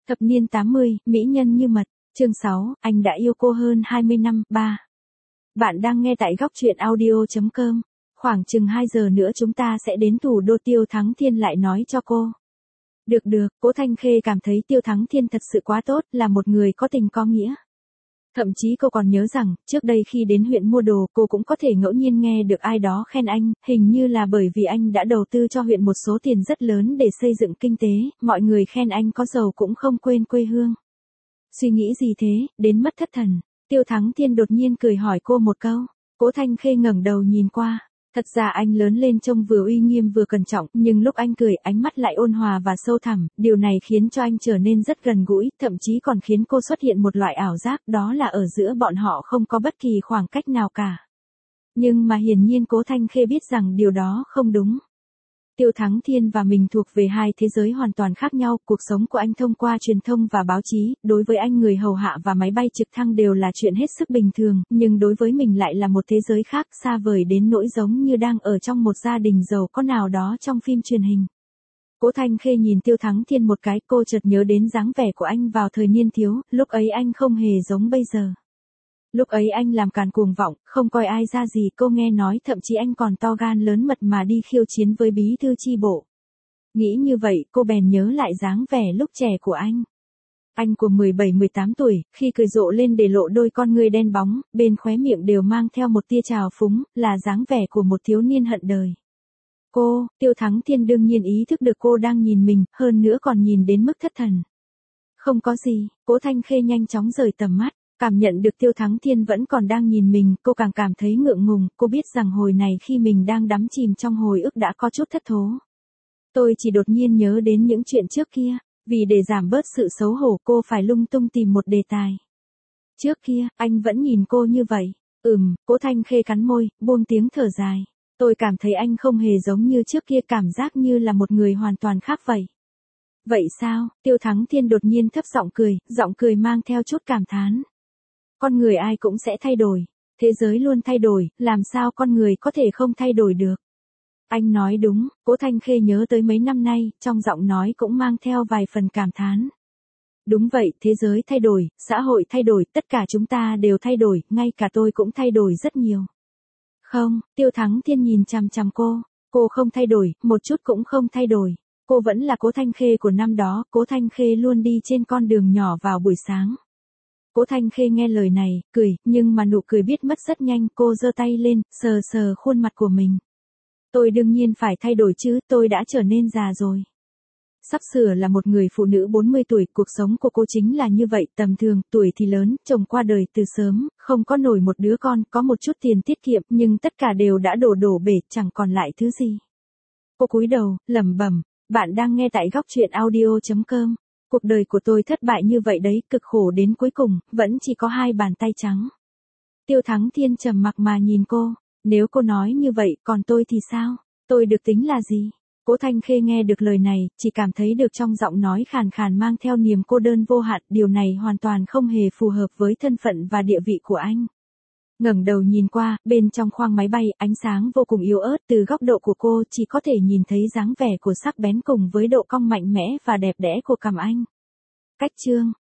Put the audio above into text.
Thập niên 80, mỹ nhân như mật, chương 6, anh đã yêu cô hơn 20 năm, 3. Bạn đang nghe tại góc truyện audio.com. Khoảng chừng 2 giờ nữa chúng ta sẽ đến thủ đô. Tiêu Thắng Thiên lại nói cho cô. Được, Cố Thanh Khê cảm thấy Tiêu Thắng Thiên thật sự quá tốt, là một người có tình có nghĩa. Thậm chí cô còn nhớ rằng, trước đây khi đến huyện mua đồ, cô cũng có thể ngẫu nhiên nghe được ai đó khen anh, hình như là bởi vì anh đã đầu tư cho huyện một số tiền rất lớn để xây dựng kinh tế, mọi người khen anh có giàu cũng không quên quê hương. Suy nghĩ gì thế, đến mất thất thần. Tiêu Thắng Thiên đột nhiên cười hỏi cô một câu. Cố Thanh Khê ngẩng đầu nhìn qua. Thật ra anh lớn lên trông vừa uy nghiêm vừa cẩn trọng, nhưng lúc anh cười, ánh mắt lại ôn hòa và sâu thẳm, điều này khiến cho anh trở nên rất gần gũi, thậm chí còn khiến cô xuất hiện một loại ảo giác, đó là ở giữa bọn họ không có bất kỳ khoảng cách nào cả. Nhưng mà hiển nhiên Cố Thanh Khê biết rằng điều đó không đúng. Tiêu Thắng Thiên và mình thuộc về hai thế giới hoàn toàn khác nhau, cuộc sống của anh thông qua truyền thông và báo chí, đối với anh người hầu hạ và máy bay trực thăng đều là chuyện hết sức bình thường, nhưng đối với mình lại là một thế giới khác, xa vời đến nỗi giống như đang ở trong một gia đình giàu có nào đó trong phim truyền hình. Cố Thanh Khê nhìn Tiêu Thắng Thiên một cái, cô chợt nhớ đến dáng vẻ của anh vào thời niên thiếu, lúc ấy anh không hề giống bây giờ. Lúc ấy anh làm càn cuồng vọng, không coi ai ra gì, cô nghe nói thậm chí anh còn to gan lớn mật mà đi khiêu chiến với bí thư chi bộ. Nghĩ như vậy, cô bèn nhớ lại dáng vẻ lúc trẻ của anh. Anh của 17-18 tuổi, khi cười rộ lên để lộ đôi con ngươi đen bóng, bên khóe miệng đều mang theo một tia trào phúng, là dáng vẻ của một thiếu niên hận đời. Tiêu Thắng Thiên đương nhiên ý thức được cô đang nhìn mình, hơn nữa còn nhìn đến mức thất thần. Không có gì, Cố Thanh Khê nhanh chóng rời tầm mắt. Cảm nhận được Tiêu Thắng Thiên vẫn còn đang nhìn mình, cô càng cảm thấy ngượng ngùng, cô biết rằng hồi này khi mình đang đắm chìm trong hồi ức đã có chút thất thố. Tôi chỉ đột nhiên nhớ đến những chuyện trước kia, vì để giảm bớt sự xấu hổ cô phải lung tung tìm một đề tài. Trước kia, anh vẫn nhìn cô như vậy. Cố Thanh Khê cắn môi, buông tiếng thở dài. Tôi cảm thấy anh không hề giống như trước kia, cảm giác như là một người hoàn toàn khác vậy. Vậy sao? Tiêu Thắng Thiên đột nhiên thấp giọng cười mang theo chút cảm thán. Con người ai cũng sẽ thay đổi, thế giới luôn thay đổi, làm sao con người có thể không thay đổi được. Anh nói đúng, Cố Thanh Khê nhớ tới mấy năm nay, trong giọng nói cũng mang theo vài phần cảm thán. Đúng vậy, thế giới thay đổi, xã hội thay đổi, tất cả chúng ta đều thay đổi, ngay cả tôi cũng thay đổi rất nhiều. Không, Tiêu Thắng Thiên nhìn chằm chằm cô không thay đổi, một chút cũng không thay đổi. Cô vẫn là Cố Thanh Khê của năm đó, Cố Thanh Khê luôn đi trên con đường nhỏ vào buổi sáng. Cố Thanh Khê nghe lời này, cười, nhưng mà nụ cười biết mất rất nhanh, cô giơ tay lên, sờ khuôn mặt của mình. Tôi đương nhiên phải thay đổi chứ, tôi đã trở nên già rồi. Sắp sửa là một người phụ nữ 40 tuổi, cuộc sống của cô chính là như vậy, tầm thường, tuổi thì lớn, chồng qua đời từ sớm, không có nổi một đứa con, có một chút tiền tiết kiệm, nhưng tất cả đều đã đổ bể, chẳng còn lại thứ gì. Cô cúi đầu, lẩm bẩm, bạn đang nghe tại góc truyện audio.com. Cuộc đời của tôi thất bại như vậy đấy, cực khổ đến cuối cùng, vẫn chỉ có 2 bàn tay trắng. Tiêu Thắng Thiên trầm mặc mà nhìn cô, nếu cô nói như vậy, còn tôi thì sao? Tôi được tính là gì? Cố Thanh Khê nghe được lời này, chỉ cảm thấy được trong giọng nói khàn khàn mang theo niềm cô đơn vô hạn, điều này hoàn toàn không hề phù hợp với thân phận và địa vị của anh. Ngẩng đầu nhìn qua, bên trong khoang máy bay, ánh sáng vô cùng yếu ớt, từ góc độ của cô chỉ có thể nhìn thấy dáng vẻ của sắc bén cùng với độ cong mạnh mẽ và đẹp đẽ của cằm anh. Cách chương,